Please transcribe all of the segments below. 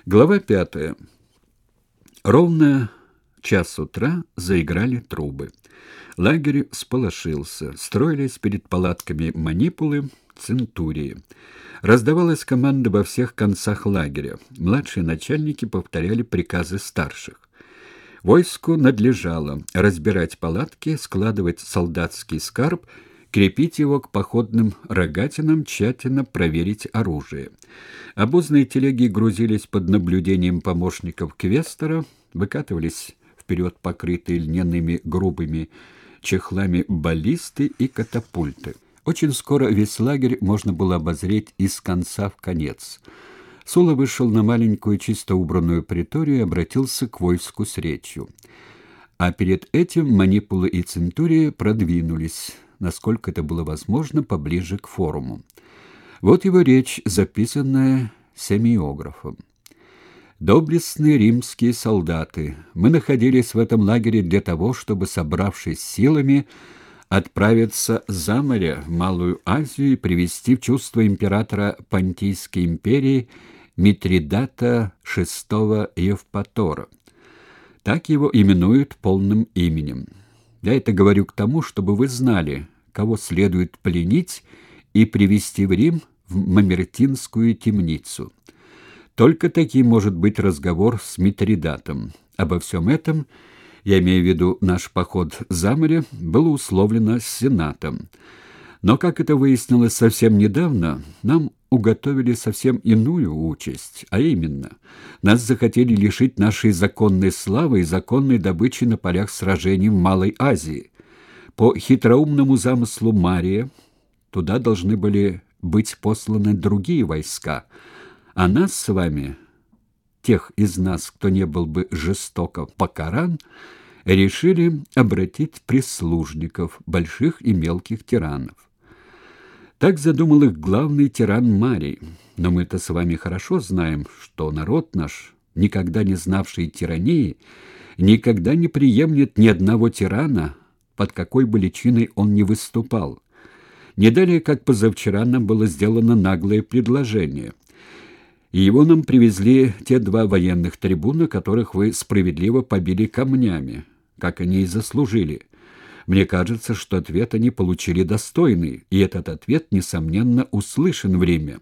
Глава 5. Ровно час утра заиграли трубы. Лагерь всполошился. Строились перед палатками манипулы, центурии. Раздавалась команда во всех концах лагеря. Младшие начальники повторяли приказы старших. Войску надлежало разбирать палатки, складывать солдатский скарб, крепить его к походным рогатинам, тщательно проверить оружие. Обозные телеги грузились под наблюдением помощников квестора, выкатывались вперед покрытые льняными грубыми чехлами баллисты и катапульты. Очень скоро весь лагерь можно было обозреть из конца в конец. Сула вышел на маленькую чисто убранную приторию и обратился к войску с речью. А перед этим манипулы и центурии продвинулись, насколько это было возможно, поближе к форуму. Вот его речь, записанная семиографом. «Доблестные римские солдаты, мы находились в этом лагере для того, чтобы, собравшись силами, отправиться за море в Малую Азию и привести в чувство императора Понтийской империи Митридата VI Евпатора. Так его именуют полным именем. Я это говорю к тому, чтобы вы знали, кого следует пленить и привести в Рим в Мамертинскую темницу. Только таким может быть разговор с Митридатом. Обо всем этом, я имею в виду наш поход за море, было условлено с Сенатом. Но, как это выяснилось совсем недавно, нам уготовили совсем иную участь, а именно, нас захотели лишить нашей законной славы и законной добычи на полях сражений в Малой Азии. По хитроумному замыслу Мария туда должны были быть посланы другие войска, а нас с вами, тех из нас, кто не был бы жестоко покаран, решили обратить в прислужников, больших и мелких тиранов. Так задумал их главный тиран Марий. Но мы-то с вами хорошо знаем, что народ наш, никогда не знавший тирании, никогда не приемлет ни одного тирана, под какой бы личиной он ни выступал. Не далее, как позавчера, нам было сделано наглое предложение. И его нам привезли те два военных трибуна, которых вы справедливо побили камнями, как они и заслужили. Мне кажется, что ответ они получили достойный, и этот ответ, несомненно, услышан в Риме.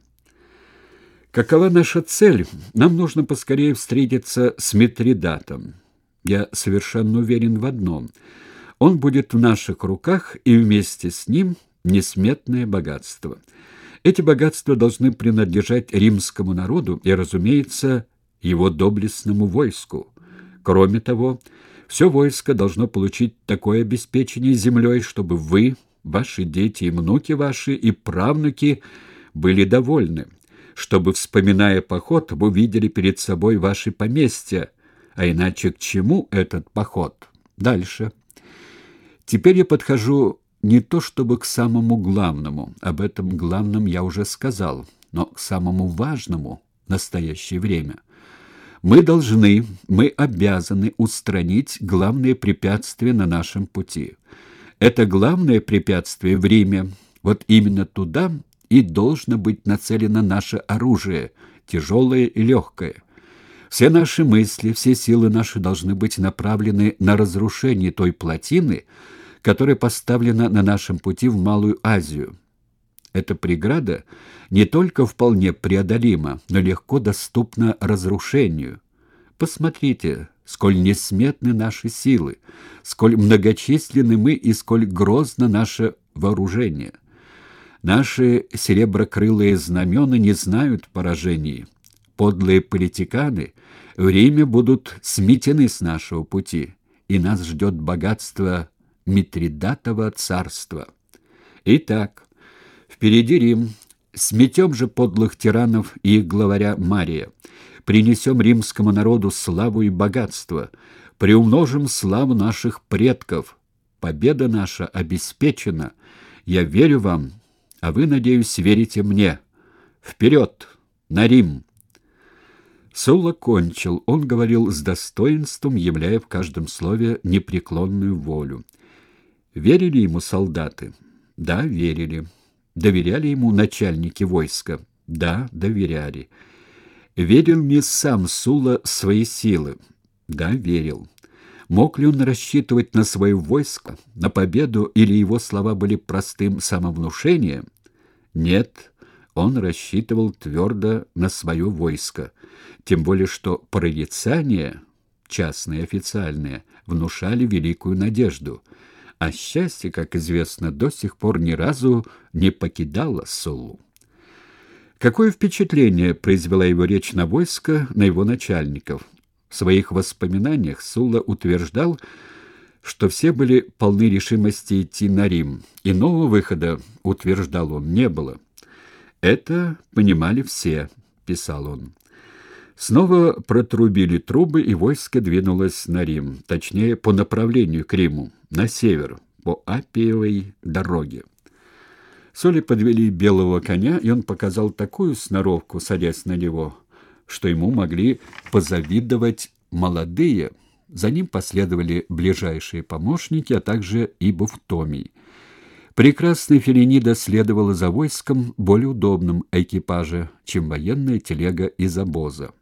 Какова наша цель? Нам нужно поскорее встретиться с Митридатом. Я совершенно уверен в одном. Он будет в наших руках, и вместе с ним несметное богатство. Эти богатства должны принадлежать римскому народу и, разумеется, его доблестному войску. Кроме того, все войско должно получить такое обеспечение землей, чтобы вы, ваши дети и внуки ваши, и правнуки были довольны, чтобы, вспоминая поход, вы видели перед собой ваши поместья, а иначе к чему этот поход? Дальше. Теперь я подхожу не то чтобы к самому главному, об этом главном я уже сказал, но к самому важному в настоящее время. Мы обязаны устранить главные препятствия на нашем пути. Это главное препятствие в Риме. Вот именно туда и должно быть нацелено наше оружие, тяжелое и легкое. Все наши мысли, все силы наши должны быть направлены на разрушение той плотины, которая поставлена на нашем пути в Малую Азию. Эта преграда не только вполне преодолима, но легко доступна разрушению. Посмотрите, сколь несметны наши силы, сколь многочисленны мы и сколь грозно наше вооружение. Наши сереброкрылые знамена не знают поражений. Подлые политиканы в Риме будут сметены с нашего пути, и нас ждет богатство Митридатова царства. Итак, впереди Рим. Сметем же подлых тиранов и их главаря Мария. Принесем римскому народу славу и богатство. Приумножим славу наших предков. Победа наша обеспечена. Я верю вам, а вы, надеюсь, верите мне. Вперед! На Рим!» Сулла кончил. Он говорил с достоинством, являя в каждом слове непреклонную волю. Верили ему солдаты? Да, верили. Доверяли ему начальники войска? Да, доверяли. Верил ли сам Сула в свои силы? Да, верил. Мог ли он рассчитывать на свое войско, на победу, или его слова были простым самовнушением? Нет, он рассчитывал твердо на свое войско, тем более что прорицания, частные и официальные, внушали великую надежду, а счастье, как известно, до сих пор ни разу не покидало Сулу. Какое впечатление произвела его речь на войско, на его начальников? В своих воспоминаниях Сула утверждал, что все были полны решимости идти на Рим. Иного выхода, утверждал он, не было. «Это понимали все», — писал он. Снова протрубили трубы, и войско двинулось на Рим, точнее, по направлению к Риму, на север, по Аппиевой дороге. Соли подвели белого коня, и он показал такую сноровку, садясь на него, что ему могли позавидовать молодые. За ним последовали ближайшие помощники, а также и Бувтомий. Прекрасная Фелинида следовала за войском более удобным экипаже, чем военная телега из обоза.